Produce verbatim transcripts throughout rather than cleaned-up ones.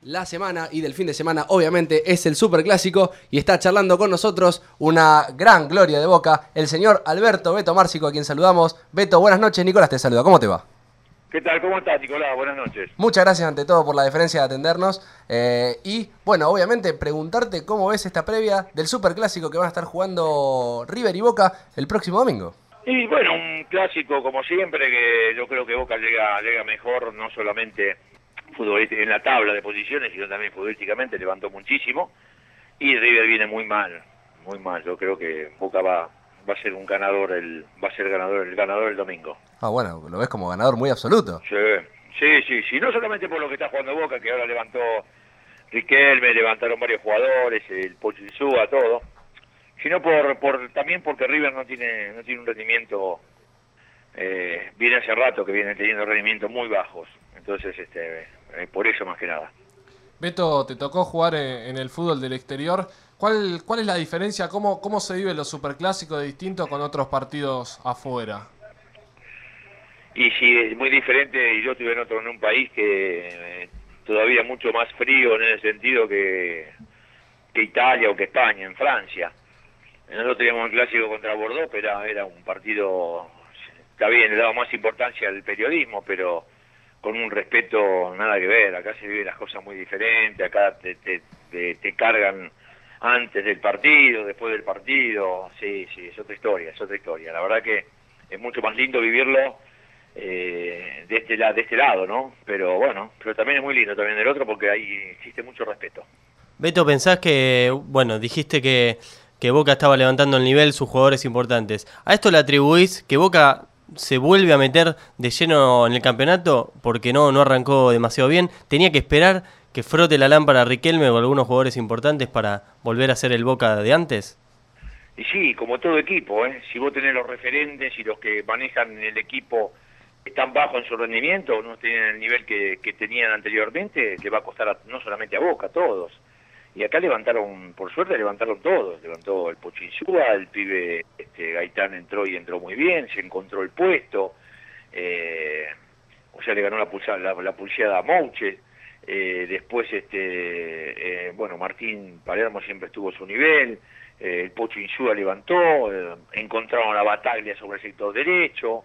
la semana y del fin de semana, obviamente, es el Superclásico y está charlando con nosotros una gran gloria de Boca, el señor Alberto Beto Márcico, a quien saludamos. Beto, buenas noches. Nicolás te saluda. ¿Cómo te va? ¿Qué tal? ¿Cómo estás, Nicolás? Buenas noches. Muchas gracias ante todo por la deferencia de atendernos. Eh, y, bueno, obviamente, preguntarte cómo ves esta previa del Superclásico que van a estar jugando River y Boca el próximo domingo. Y bueno, un clásico como siempre, que yo creo que Boca llega, llega mejor, no solamente en la tabla de posiciones, sino también futbolísticamente, levantó muchísimo. Y River viene muy mal, muy mal. Yo creo que Boca va, va a ser un ganador, el, va a ser ganador, el ganador el domingo. Ah, bueno, lo ves como ganador muy absoluto. Sí, sí, sí, sí. No solamente por lo que está jugando Boca, que ahora levantó Riquelme, levantaron varios jugadores, el Pocho Insúa, todo, sino por, por también porque River no tiene no tiene un rendimiento, eh, viene hace rato que viene teniendo rendimientos muy bajos, entonces este eh, por eso más que nada. Beto, te tocó jugar en el fútbol del exterior. ¿Cuál, cuál es la diferencia? ¿Cómo, cómo se vive los superclásicos de distinto con otros partidos afuera? Y sí, es muy diferente, y yo estuve en otro, en un país que eh, todavía mucho más frío en ese sentido que, que Italia o que España, en Francia. Nosotros teníamos un clásico contra Bordeaux, pero era, era un partido, está bien, le daba más importancia al periodismo, pero con un respeto nada que ver. Acá se viven las cosas muy diferentes, acá te, te, te, te cargan antes del partido, después del partido, sí, sí, es otra historia, es otra historia. La verdad que es mucho más lindo vivirlo eh, de, este, de este lado, ¿no? Pero bueno, pero también es muy lindo también del otro porque ahí existe mucho respeto. Beto, ¿pensás que, bueno, dijiste que, que Boca estaba levantando el nivel, sus jugadores importantes? ¿A esto le atribuís que Boca se vuelve a meter de lleno en el campeonato porque no, no arrancó demasiado bien? ¿Tenía que esperar que frote la lámpara Riquelme o algunos jugadores importantes para volver a ser el Boca de antes? Y sí, como todo equipo, ¿eh? Si vos tenés los referentes y los que manejan el equipo están bajos en su rendimiento, no tienen el nivel que, que tenían anteriormente, le va a costar a, no solamente a Boca, a todos. Y acá levantaron, por suerte levantaron todos, levantó el Pocho Insúa, el pibe este, Gaitán entró y entró muy bien, se encontró el puesto, eh, o sea, le ganó la pulsada, la, la pulseada a Mouche, eh, después, este, eh, bueno, Martín Palermo siempre estuvo a su nivel, eh, el Pocho Insúa levantó, eh, encontraron la Bataglia sobre el sector derecho,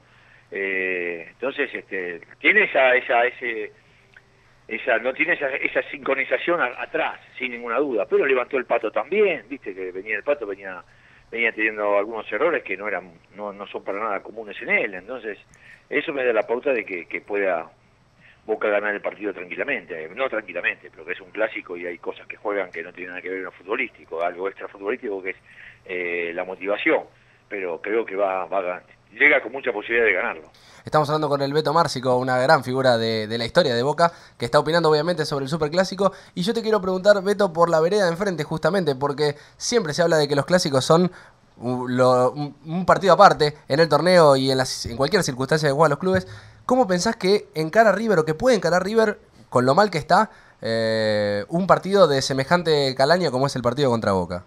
eh, entonces, este, tiene esa, esa, ese... Esa, no tiene esa, esa sincronización a, atrás, sin ninguna duda, pero levantó el Pato también, viste que venía el Pato, venía venía teniendo algunos errores que no eran no, no son para nada comunes en él, entonces eso me da la pauta de que, que pueda Boca ganar el partido tranquilamente, no tranquilamente, pero que es un clásico y hay cosas que juegan que no tienen nada que ver con lo futbolístico, algo extra futbolístico que es eh, la motivación, pero creo que va, va a ganar. Llega con mucha posibilidad de ganarlo. Estamos hablando con el Beto Márcico, una gran figura de, de la historia de Boca, que está opinando obviamente sobre el Superclásico. Y yo te quiero preguntar, Beto, por la vereda de enfrente justamente, porque siempre se habla de que los clásicos son un, lo, un, un partido aparte en el torneo y en, las, en cualquier circunstancia que juegan los clubes. ¿Cómo pensás que encara River o que puede encarar River, con lo mal que está, eh, un partido de semejante calaña como es el partido contra Boca?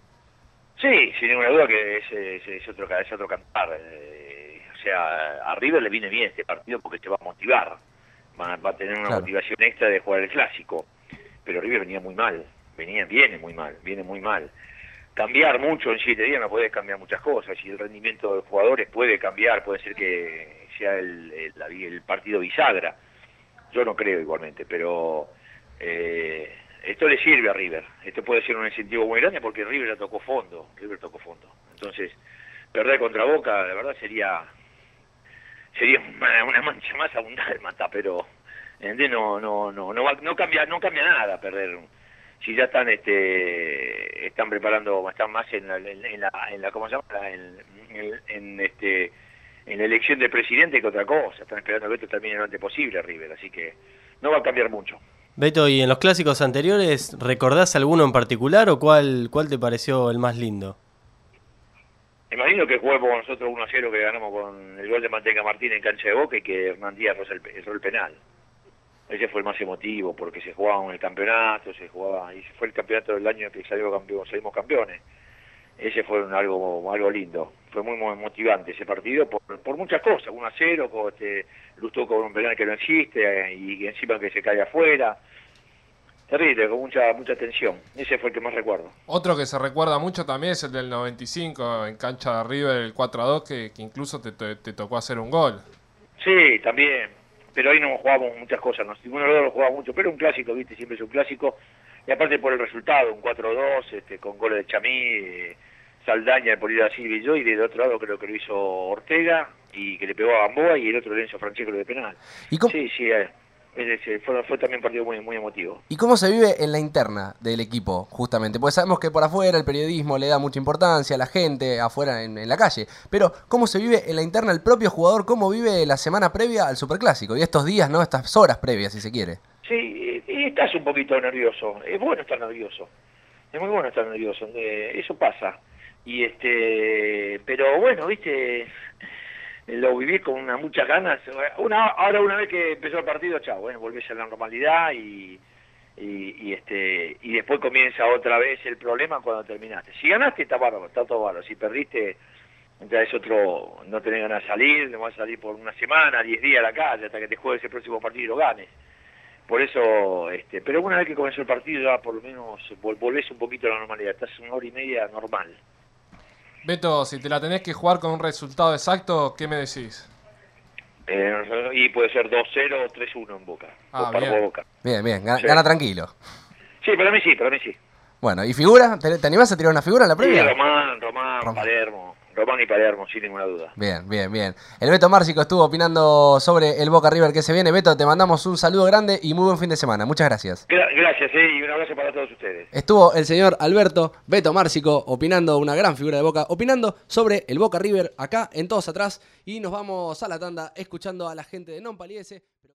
Sí, sin ninguna duda que es, es, es, otro, es otro cantar. Eh, o sea, a River le viene bien este partido porque te va a motivar. Va, va a tener una claro. motivación extra de jugar el clásico. Pero River venía muy mal. Venía, viene muy mal, viene muy mal. Cambiar mucho en siete días no podés cambiar muchas cosas. Y el rendimiento de los jugadores puede cambiar, puede ser que sea el, el, el partido bisagra. Yo no creo igualmente, pero... Eh, esto le sirve a River, esto puede ser un incentivo muy grande porque River ya tocó fondo, River tocó fondo. Entonces, perder contra Boca, la verdad sería sería una, una mancha más abundante, mata, pero no no no no va, no cambia no cambia nada perder. Si ya están este están preparando, están más en la, en la, en la ¿cómo se llama? En, en, en este en la elección del presidente que otra cosa, están esperando que esto termine lo antes posible River, así que no va a cambiar mucho. Beto, ¿y en los clásicos anteriores recordás alguno en particular o cuál cuál te pareció el más lindo? Imagino que jugamos con nosotros uno a cero que ganamos con el gol de Manteca Martín en cancha de Boca y que Hernán Díaz erró el penal. Ese fue el más emotivo porque se jugaba en el campeonato, se jugaba y fue el campeonato del año que salió campeón, salimos campeones. Ese fue un, algo algo lindo, fue muy, muy motivante ese partido por, por muchas cosas, uno a cero, con, este, Lustó con un penal que no existe eh, y encima que se cae afuera. Terrible, con mucha mucha tensión. Ese fue el que más recuerdo. Otro que se recuerda mucho también es el del noventa y cinco en cancha de River, el cuatro a dos, que, que incluso te, te, te tocó hacer un gol. Sí, también. Pero ahí no jugábamos muchas cosas, no, ninguno de los dos lo jugaba mucho, pero un clásico, viste, siempre es un clásico. Y aparte por el resultado, un cuatro dos, este, con goles de Chamí, eh, Saldaña por ir a Silvio y yo, y del otro lado creo que lo hizo Ortega, y que le pegó a Gamboa, y el otro Lenzo Francesco de penal. ¿Y cómo, Sí, sí, eh, ese fue, fue también un partido muy, muy emotivo. ¿Y cómo se vive en la interna del equipo, justamente? Porque sabemos que por afuera el periodismo le da mucha importancia a la gente, afuera en, en la calle. Pero, ¿cómo se vive en la interna el propio jugador? ¿Cómo vive la semana previa al Superclásico? Y estos días, ¿no? Estas horas previas, si se quiere. Sí, y estás un poquito nervioso. Es bueno estar nervioso. Es muy bueno estar nervioso. Eh, eso pasa. Y este, pero bueno, viste, lo viví con una, muchas ganas. Una, ahora una vez que empezó el partido, chao, eh, volvés a la normalidad y, y, y este y después comienza otra vez el problema cuando terminaste. Si ganaste está bárbaro, está todo bárbaro. Si perdiste, ya es otro, no tenés ganas de salir, no vas a salir por una semana, diez días a la calle hasta que te juegues el próximo partido y lo ganes. Por eso, este, pero una vez que comenzó el partido ya por lo menos vol volvés un poquito a la normalidad, estás una hora y media normal. Beto, si te la tenés que jugar con un resultado exacto, ¿qué me decís? Eh, y puede ser dos cero o tres uno en Boca, Ah, o para bien. Boca. Bien, bien, gana, Sí. gana tranquilo. Sí, para mí sí, para mí sí. Bueno, ¿y figura? ¿Te, te animás a tirar una figura en la Sí, previa? Román, Román, Román. Palermo, Román y Palermo, sin ninguna duda. Bien, bien, bien. El Beto Márcico estuvo opinando sobre el Boca River que se viene. Beto, te mandamos un saludo grande y muy buen fin de semana. Muchas gracias. Gra gracias, eh, y un abrazo para todos ustedes. Estuvo el señor Alberto Beto Márcico opinando, una gran figura de Boca, opinando sobre el Boca River acá en Todos Atrás. Y nos vamos a la tanda escuchando a la gente de Non Paliese.